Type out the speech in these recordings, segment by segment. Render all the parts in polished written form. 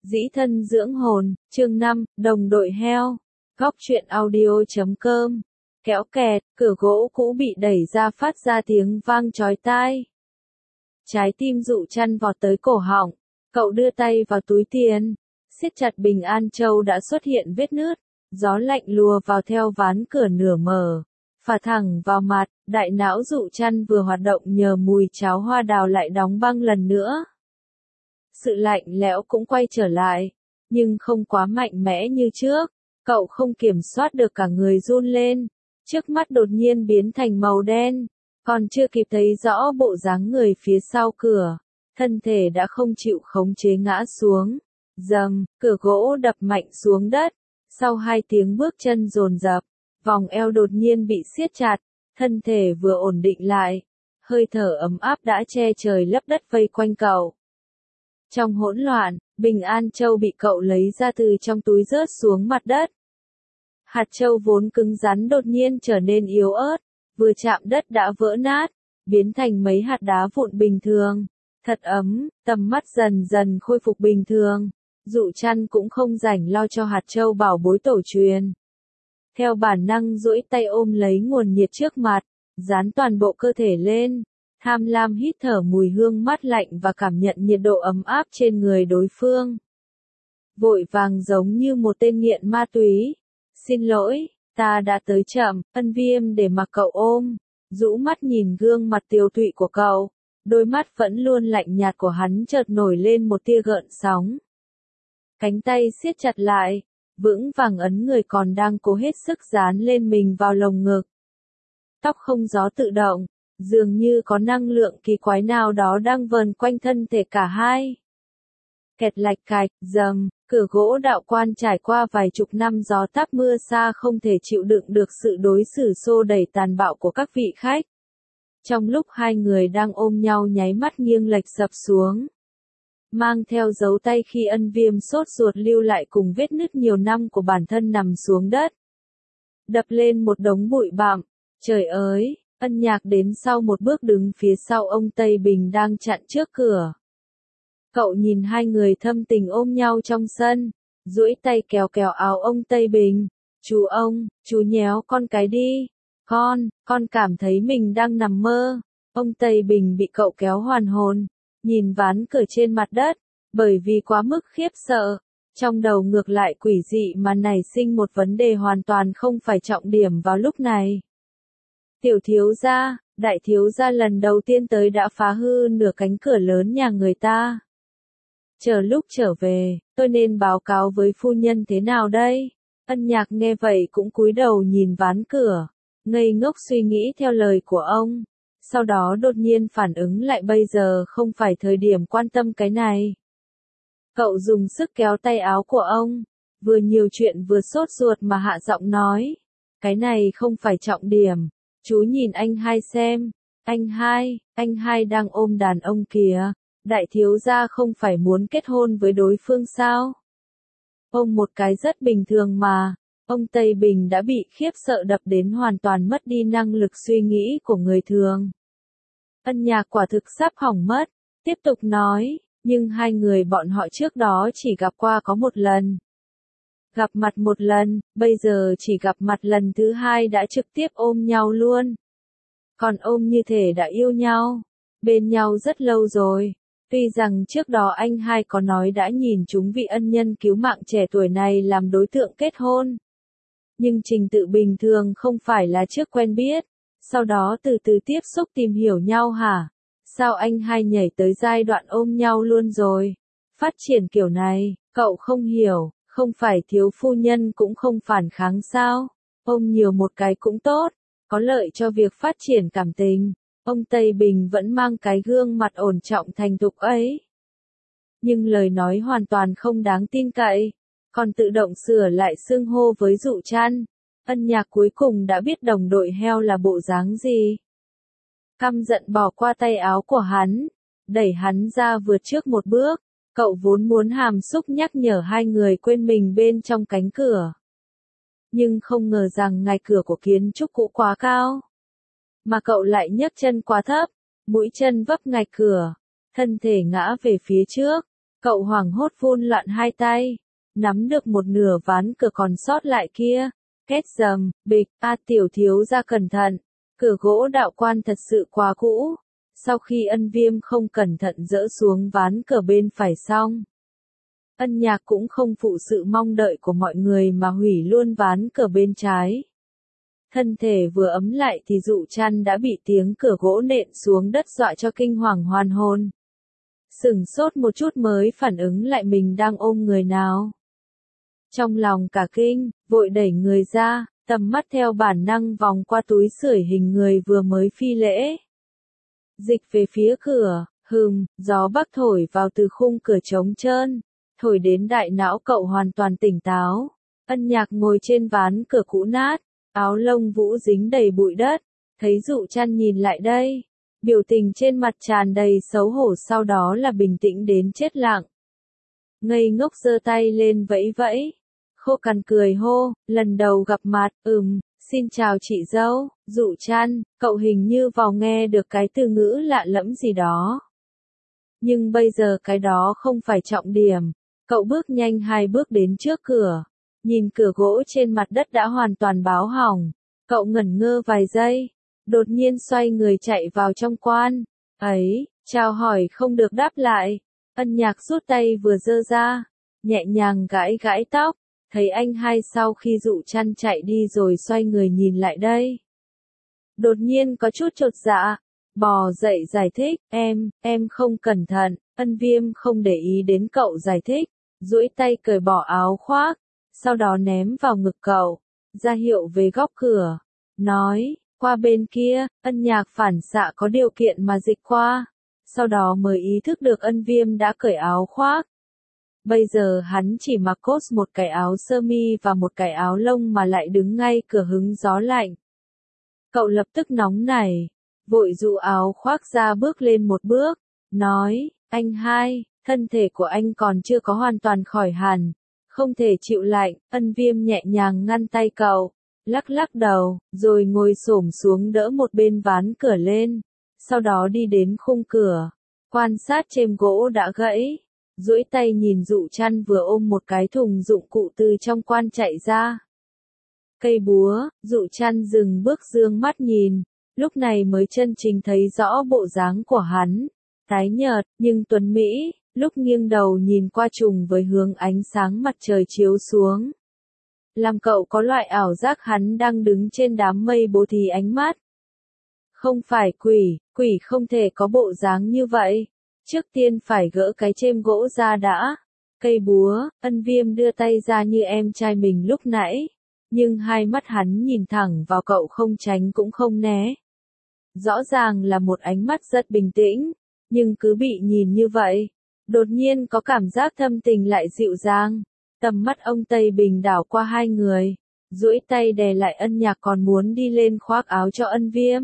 Dĩ thân dưỡng hồn, chương 5, đồng đội heo. Góc truyện audio.com. Kéo kẹt, cửa gỗ cũ bị đẩy ra phát ra tiếng vang chói tai. Trái tim Dụ Chăn vọt tới cổ họng, cậu đưa tay vào túi tiền, siết chặt bình an châu đã xuất hiện vết nứt, gió lạnh lùa vào theo ván cửa nửa mở, phả thẳng vào mặt, đại não Dụ Chăn vừa hoạt động nhờ mùi cháo hoa đào lại đóng băng lần nữa. Sự lạnh lẽo cũng quay trở lại, nhưng không quá mạnh mẽ như trước, cậu không kiểm soát được cả người run lên, trước mắt đột nhiên biến thành màu đen, còn chưa kịp thấy rõ bộ dáng người phía sau cửa, thân thể đã không chịu khống chế ngã xuống, dầm, cửa gỗ đập mạnh xuống đất, sau 2 tiếng bước chân dồn dập, vòng eo đột nhiên bị siết chặt, thân thể vừa ổn định lại, hơi thở ấm áp đã che trời lấp đất vây quanh cậu. Trong hỗn loạn, bình an châu bị cậu lấy ra từ trong túi rớt xuống mặt đất. Hạt châu vốn cứng rắn đột nhiên trở nên yếu ớt, vừa chạm đất đã vỡ nát, biến thành mấy hạt đá vụn bình thường. Thật ấm, tầm mắt dần dần khôi phục bình thường. Dụ Chăn cũng không rảnh lo cho hạt châu bảo bối tổ truyền. Theo bản năng duỗi tay ôm lấy nguồn nhiệt trước mặt, dán toàn bộ cơ thể lên. Tham lam hít thở mùi hương mát lạnh và cảm nhận nhiệt độ ấm áp trên người đối phương. Vội vàng giống như một tên nghiện ma túy. Xin lỗi, ta đã tới chậm, Ân Viêm để mặc cậu ôm. Rũ mắt nhìn gương mặt tiều tụy của cậu. Đôi mắt vẫn luôn lạnh nhạt của hắn chợt nổi lên một tia gợn sóng. Cánh tay siết chặt lại, vững vàng ấn người còn đang cố hết sức dán lên mình vào lồng ngực. Tóc không gió tự động. Dường như có năng lượng kỳ quái nào đó đang vờn quanh thân thể cả hai. Kẹt lạch cạch, dầm, cửa gỗ đạo quan trải qua vài chục năm gió táp mưa xa không thể chịu đựng được sự đối xử xô đẩy tàn bạo của các vị khách. Trong lúc hai người đang ôm nhau nháy mắt nghiêng lệch sập xuống. Mang theo dấu tay khi Ân Viêm sốt ruột lưu lại cùng vết nứt nhiều năm của bản thân nằm xuống đất. Đập lên một đống bụi bặm, trời ơi! Ân Nhạc đến sau một bước đứng phía sau ông Tây Bình đang chặn trước cửa. Cậu nhìn hai người thâm tình ôm nhau trong sân, duỗi tay kéo kéo áo ông Tây Bình. Chú nhéo con cái đi. Con cảm thấy mình đang nằm mơ. Ông Tây Bình bị cậu kéo hoàn hồn, nhìn ván cửa trên mặt đất, bởi vì quá mức khiếp sợ. Trong đầu ngược lại quỷ dị mà nảy sinh một vấn đề hoàn toàn không phải trọng điểm vào lúc này. Tiểu thiếu gia, đại thiếu gia lần đầu tiên tới đã phá hư nửa cánh cửa lớn nhà người ta. Chờ lúc trở về, tôi nên báo cáo với phu nhân thế nào đây? Ân Nhạc nghe vậy cũng cúi đầu nhìn ván cửa, ngây ngốc suy nghĩ theo lời của ông. Sau đó đột nhiên phản ứng lại bây giờ không phải thời điểm quan tâm cái này. Cậu dùng sức kéo tay áo của ông, vừa nhiều chuyện vừa sốt ruột mà hạ giọng nói. Cái này không phải trọng điểm. Chú nhìn anh hai xem, anh hai đang ôm đàn ông kìa, đại thiếu gia không phải muốn kết hôn với đối phương sao? Ông một cái rất bình thường mà, ông Tây Bình đã bị khiếp sợ đập đến hoàn toàn mất đi năng lực suy nghĩ của người thường. Ân Nhạc quả thực sắp hỏng mất, tiếp tục nói, nhưng hai người bọn họ trước đó chỉ gặp qua có một lần. Gặp mặt một lần, bây giờ chỉ gặp mặt lần thứ hai đã trực tiếp ôm nhau luôn. Còn ôm như thể đã yêu nhau, bên nhau rất lâu rồi. Tuy rằng trước đó anh hai có nói đã nhìn chúng vị ân nhân cứu mạng trẻ tuổi này làm đối tượng kết hôn. Nhưng trình tự bình thường không phải là trước quen biết, sau đó từ từ tiếp xúc tìm hiểu nhau hả? Sao anh hai nhảy tới giai đoạn ôm nhau luôn rồi? Phát triển kiểu này, cậu không hiểu. Không phải thiếu phu nhân cũng không phản kháng sao? Ôm nhiều một cái cũng tốt, có lợi cho việc phát triển cảm tình. Ông Tây Bình vẫn mang cái gương mặt ổn trọng thành thục ấy. Nhưng lời nói hoàn toàn không đáng tin cậy, còn tự động sửa lại xưng hô với Dụ Chăn. Ân Nhạc cuối cùng đã biết đồng đội heo là bộ dáng gì. Căm giận bỏ qua tay áo của hắn, đẩy hắn ra vượt trước một bước. Cậu vốn muốn hàm xúc nhắc nhở hai người quên mình bên trong cánh cửa. Nhưng không ngờ rằng ngạch cửa của kiến trúc cũ quá cao. Mà cậu lại nhấc chân quá thấp, mũi chân vấp ngạch cửa, thân thể ngã về phía trước. Cậu hoảng hốt vun loạn hai tay, nắm được một nửa ván cửa còn sót lại kia. Két dầm, bịch, tiểu thiếu gia cẩn thận. Cửa gỗ đạo quan thật sự quá cũ. Sau khi Ân Viêm không cẩn thận dỡ xuống ván cửa bên phải xong, Ân Nhạc cũng không phụ sự mong đợi của mọi người mà hủy luôn ván cửa bên trái. Thân thể vừa ấm lại thì Dụ Trăn đã bị tiếng cửa gỗ nện xuống đất dọa cho kinh hoàng hoàn hồn. Sửng sốt một chút mới phản ứng lại mình đang ôm người nào. Trong lòng cả kinh, vội đẩy người ra, tầm mắt theo bản năng vòng qua túi sưởi hình người vừa mới phi lễ. Dịch về phía cửa, gió bắc thổi vào từ khung cửa trống trơn, thổi đến đại não cậu hoàn toàn tỉnh táo. Ân Nhạc ngồi trên ván cửa cũ nát, áo lông vũ dính đầy bụi đất, thấy Dụ Trăn nhìn lại đây. Biểu tình trên mặt tràn đầy xấu hổ, sau đó là bình tĩnh đến chết lặng. Ngây ngốc giơ tay lên vẫy vẫy. Khô cằn cười hô, lần đầu gặp mặt, xin chào chị dâu. Dụ Trăn, cậu hình như vào nghe được cái từ ngữ lạ lẫm gì đó. Nhưng bây giờ cái đó không phải trọng điểm. Cậu bước nhanh 2 bước đến trước cửa. Nhìn cửa gỗ trên mặt đất đã hoàn toàn báo hỏng. Cậu ngẩn ngơ vài giây. Đột nhiên xoay người chạy vào trong quan. Ấy, chào hỏi không được đáp lại. Ân Nhạc rút tay vừa giơ ra, nhẹ nhàng gãi gãi tóc. Thấy anh hai sau khi Dụ Trăn chạy đi rồi xoay người nhìn lại đây. Đột nhiên có chút chột dạ, bò dậy giải thích, em không cẩn thận. Ân Viêm không để ý đến cậu giải thích, duỗi tay cởi bỏ áo khoác, sau đó ném vào ngực cậu, ra hiệu về góc cửa, nói, qua bên kia. Ân Nhạc phản xạ có điều kiện mà dịch qua, sau đó mới ý thức được Ân Viêm đã cởi áo khoác. Bây giờ hắn chỉ mặc cốt một cái áo sơ mi và một cái áo lông mà lại đứng ngay cửa hứng gió lạnh. Cậu lập tức nóng nảy, vội dụ áo khoác ra bước lên một bước, nói, anh hai, thân thể của anh còn chưa có hoàn toàn khỏi hẳn, không thể chịu lạnh. Ân Viêm nhẹ nhàng ngăn tay cậu, lắc lắc đầu, rồi ngồi xổm xuống đỡ một bên ván cửa lên, sau đó đi đến khung cửa, quan sát chêm gỗ đã gãy. Duỗi tay nhìn Dụ Trăn vừa ôm một cái thùng dụng cụ từ trong quan chạy ra. Cây búa. Dụ Trăn dừng bước dương mắt nhìn, lúc này mới chân chính thấy rõ bộ dáng của hắn. Tái nhợt, nhưng tuấn mỹ, lúc nghiêng đầu nhìn qua trùng với hướng ánh sáng mặt trời chiếu xuống. Làm cậu có loại ảo giác hắn đang đứng trên đám mây bố thí ánh mắt. Không phải quỷ không thể có bộ dáng như vậy. Trước tiên phải gỡ cái chêm gỗ ra đã. Cây búa. Ân Viêm đưa tay ra như em trai mình lúc nãy. Nhưng hai mắt hắn nhìn thẳng vào cậu, không tránh cũng không né. Rõ ràng là một ánh mắt rất bình tĩnh, nhưng cứ bị nhìn như vậy, đột nhiên có cảm giác thâm tình lại dịu dàng. Tầm mắt ông Tây Bình đảo qua hai người, duỗi tay đè lại Ân Nhạc còn muốn đi lên khoác áo cho Ân Viêm.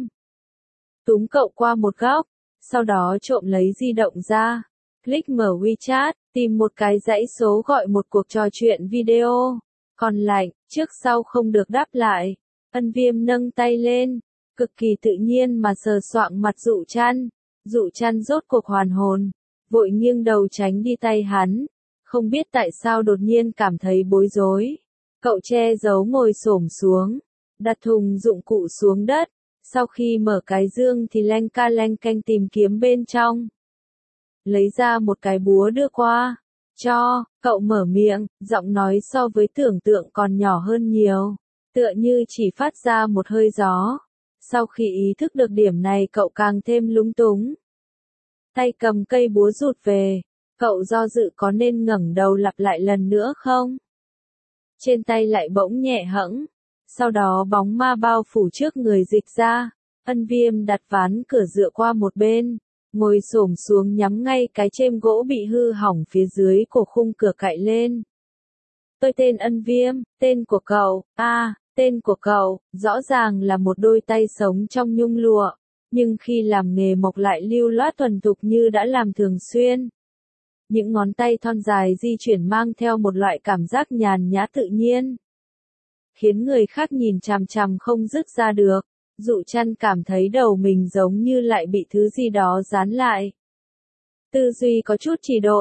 Túm cậu qua một góc, sau đó trộm lấy di động ra, click mở WeChat, tìm một cái dãy số gọi một cuộc trò chuyện video. Còn lạnh, trước sau không được đáp lại. Ân Viêm nâng tay lên, cực kỳ tự nhiên mà sờ soạng mặt Dụ Trăn. Dụ Trăn rốt cuộc hoàn hồn, vội nghiêng đầu tránh đi tay hắn. Không biết tại sao đột nhiên cảm thấy bối rối. Cậu che giấu ngồi xổm xuống, đặt thùng dụng cụ xuống đất. Sau khi mở cái dương thì leng canh tìm kiếm bên trong. Lấy ra một cái búa đưa qua. Cho, cậu mở miệng, giọng nói so với tưởng tượng còn nhỏ hơn nhiều. Tựa như chỉ phát ra một hơi gió. Sau khi ý thức được điểm này cậu càng thêm lúng túng. Tay cầm cây búa rụt về. Cậu do dự có nên ngẩng đầu lặp lại lần nữa không? Trên tay lại bỗng nhẹ hẫng. Sau đó bóng ma bao phủ trước người dịch ra. Ân Viêm đặt ván cửa dựa qua một bên, ngồi xổm xuống nhắm ngay cái chêm gỗ bị hư hỏng phía dưới của khung cửa cạy lên. Tôi tên Ân Viêm, tên của cậu, tên của cậu, rõ ràng là một đôi tay sống trong nhung lụa, nhưng khi làm nghề mộc lại lưu loát thuần thục như đã làm thường xuyên. Những ngón tay thon dài di chuyển mang theo một loại cảm giác nhàn nhã tự nhiên, khiến người khác nhìn chằm chằm không dứt ra được. Dụ Trăn cảm thấy đầu mình giống như lại bị thứ gì đó dán lại. Tư duy có chút trì độn,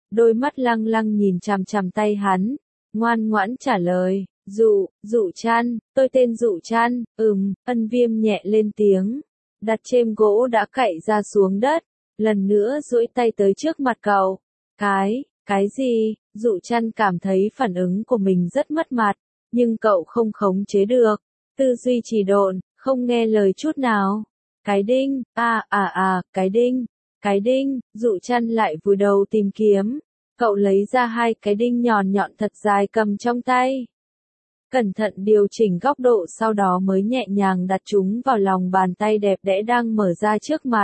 đôi mắt lăng lăng nhìn chằm chằm tay hắn, ngoan ngoãn trả lời, Dụ Trăn, tôi tên Dụ Trăn, Ân Viêm nhẹ lên tiếng, đặt chêm gỗ đã cạy ra xuống đất, lần nữa duỗi tay tới trước mặt cậu. Cái gì? Dụ Trăn cảm thấy phản ứng của mình rất mất mặt, nhưng cậu không khống chế được, tư duy trì độn, không nghe lời chút nào. Cái đinh, cái đinh, Dụ Trăn lại vùi đầu tìm kiếm, cậu lấy ra 2 cái đinh nhọn nhọn thật dài cầm trong tay. Cẩn thận điều chỉnh góc độ sau đó mới nhẹ nhàng đặt chúng vào lòng bàn tay đẹp đẽ đang mở ra trước mặt.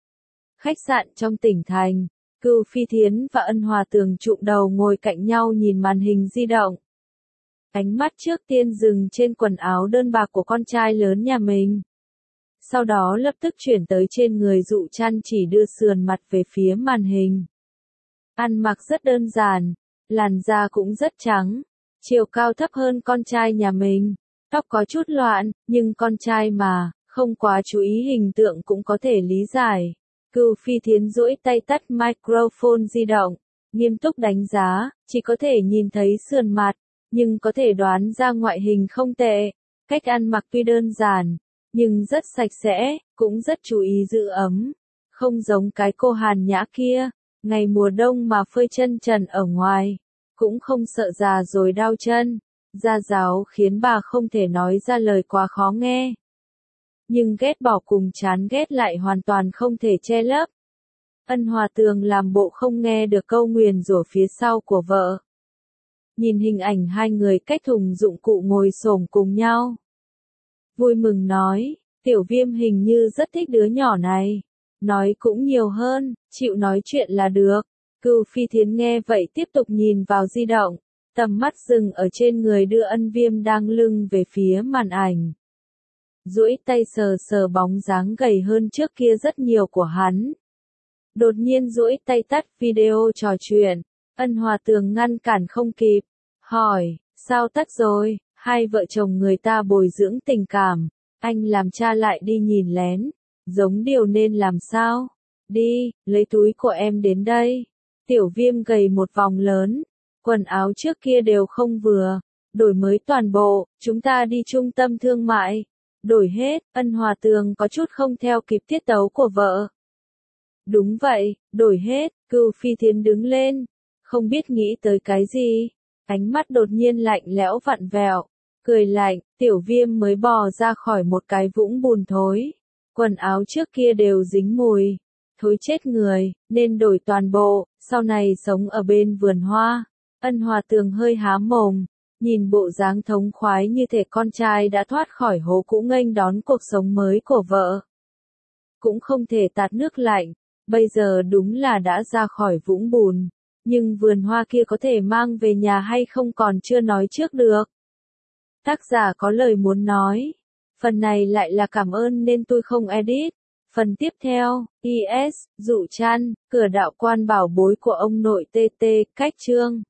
Khách sạn trong tỉnh thành, Cưu Phi Thiến và Ân Hòa Tường chụm đầu ngồi cạnh nhau nhìn màn hình di động. Ánh mắt trước tiên dừng trên quần áo đơn bạc của con trai lớn nhà mình. Sau đó lập tức chuyển tới trên người Dụ Trăn chỉ đưa sườn mặt về phía màn hình. Ăn mặc rất đơn giản, làn da cũng rất trắng, chiều cao thấp hơn con trai nhà mình, tóc có chút loạn, nhưng con trai mà, không quá chú ý hình tượng cũng có thể lý giải. Cưu Phi Thiến duỗi tay tắt microphone di động, nghiêm túc đánh giá, chỉ có thể nhìn thấy sườn mặt, nhưng có thể đoán ra ngoại hình không tệ. Cách ăn mặc tuy đơn giản, nhưng rất sạch sẽ, cũng rất chú ý giữ ấm. Không giống cái cô Hàn Nhã kia, ngày mùa đông mà phơi chân trần ở ngoài, cũng không sợ già rồi đau chân. Da giáo khiến bà không thể nói ra lời quá khó nghe. Nhưng ghét bỏ cùng chán ghét lại hoàn toàn không thể che lấp. Ân Hòa Tường làm bộ không nghe được câu nguyền rủa phía sau của vợ. Nhìn hình ảnh 2 người cách thùng dụng cụ ngồi xổm cùng nhau. Vui mừng nói, Tiểu Viêm hình như rất thích đứa nhỏ này. Nói cũng nhiều hơn, chịu nói chuyện là được. Cưu Phi Thiến nghe vậy tiếp tục nhìn vào di động, tầm mắt dừng ở trên người đưa Ân Viêm đang lưng về phía màn ảnh. Duỗi tay sờ sờ bóng dáng gầy hơn trước kia rất nhiều của hắn. Đột nhiên duỗi tay tắt video trò chuyện, Ân Hòa Tường ngăn cản không kịp, hỏi, sao tắt rồi? 2 vợ chồng người ta bồi dưỡng tình cảm, anh làm cha lại đi nhìn lén, giống điều nên làm sao? Đi, lấy túi của em đến đây. Tiểu Viêm gầy một vòng lớn, quần áo trước kia đều không vừa, đổi mới toàn bộ, chúng ta đi trung tâm thương mại. Đổi hết, Ân Hòa Tường có chút không theo kịp tiết tấu của vợ. Đúng vậy, đổi hết, Cưu Phi Thiến đứng lên, không biết nghĩ tới cái gì, ánh mắt đột nhiên lạnh lẽo vặn vẹo, cười lạnh, Tiểu Viêm mới bò ra khỏi một cái vũng bùn thối, quần áo trước kia đều dính mùi, thối chết người, nên đổi toàn bộ, sau này sống ở bên vườn hoa. Ân Hòa Tường hơi há mồm, nhìn bộ dáng thống khoái như thể con trai đã thoát khỏi hố cũ nghênh đón cuộc sống mới của vợ. Cũng không thể tạt nước lạnh, bây giờ đúng là đã ra khỏi vũng bùn, nhưng vườn hoa kia có thể mang về nhà hay không còn chưa nói trước được. Tác giả có lời muốn nói, phần này lại là cảm ơn nên tôi không edit. Phần tiếp theo, Dụ Trăn, cửa đạo quan bảo bối của ông nội TT, cách chương.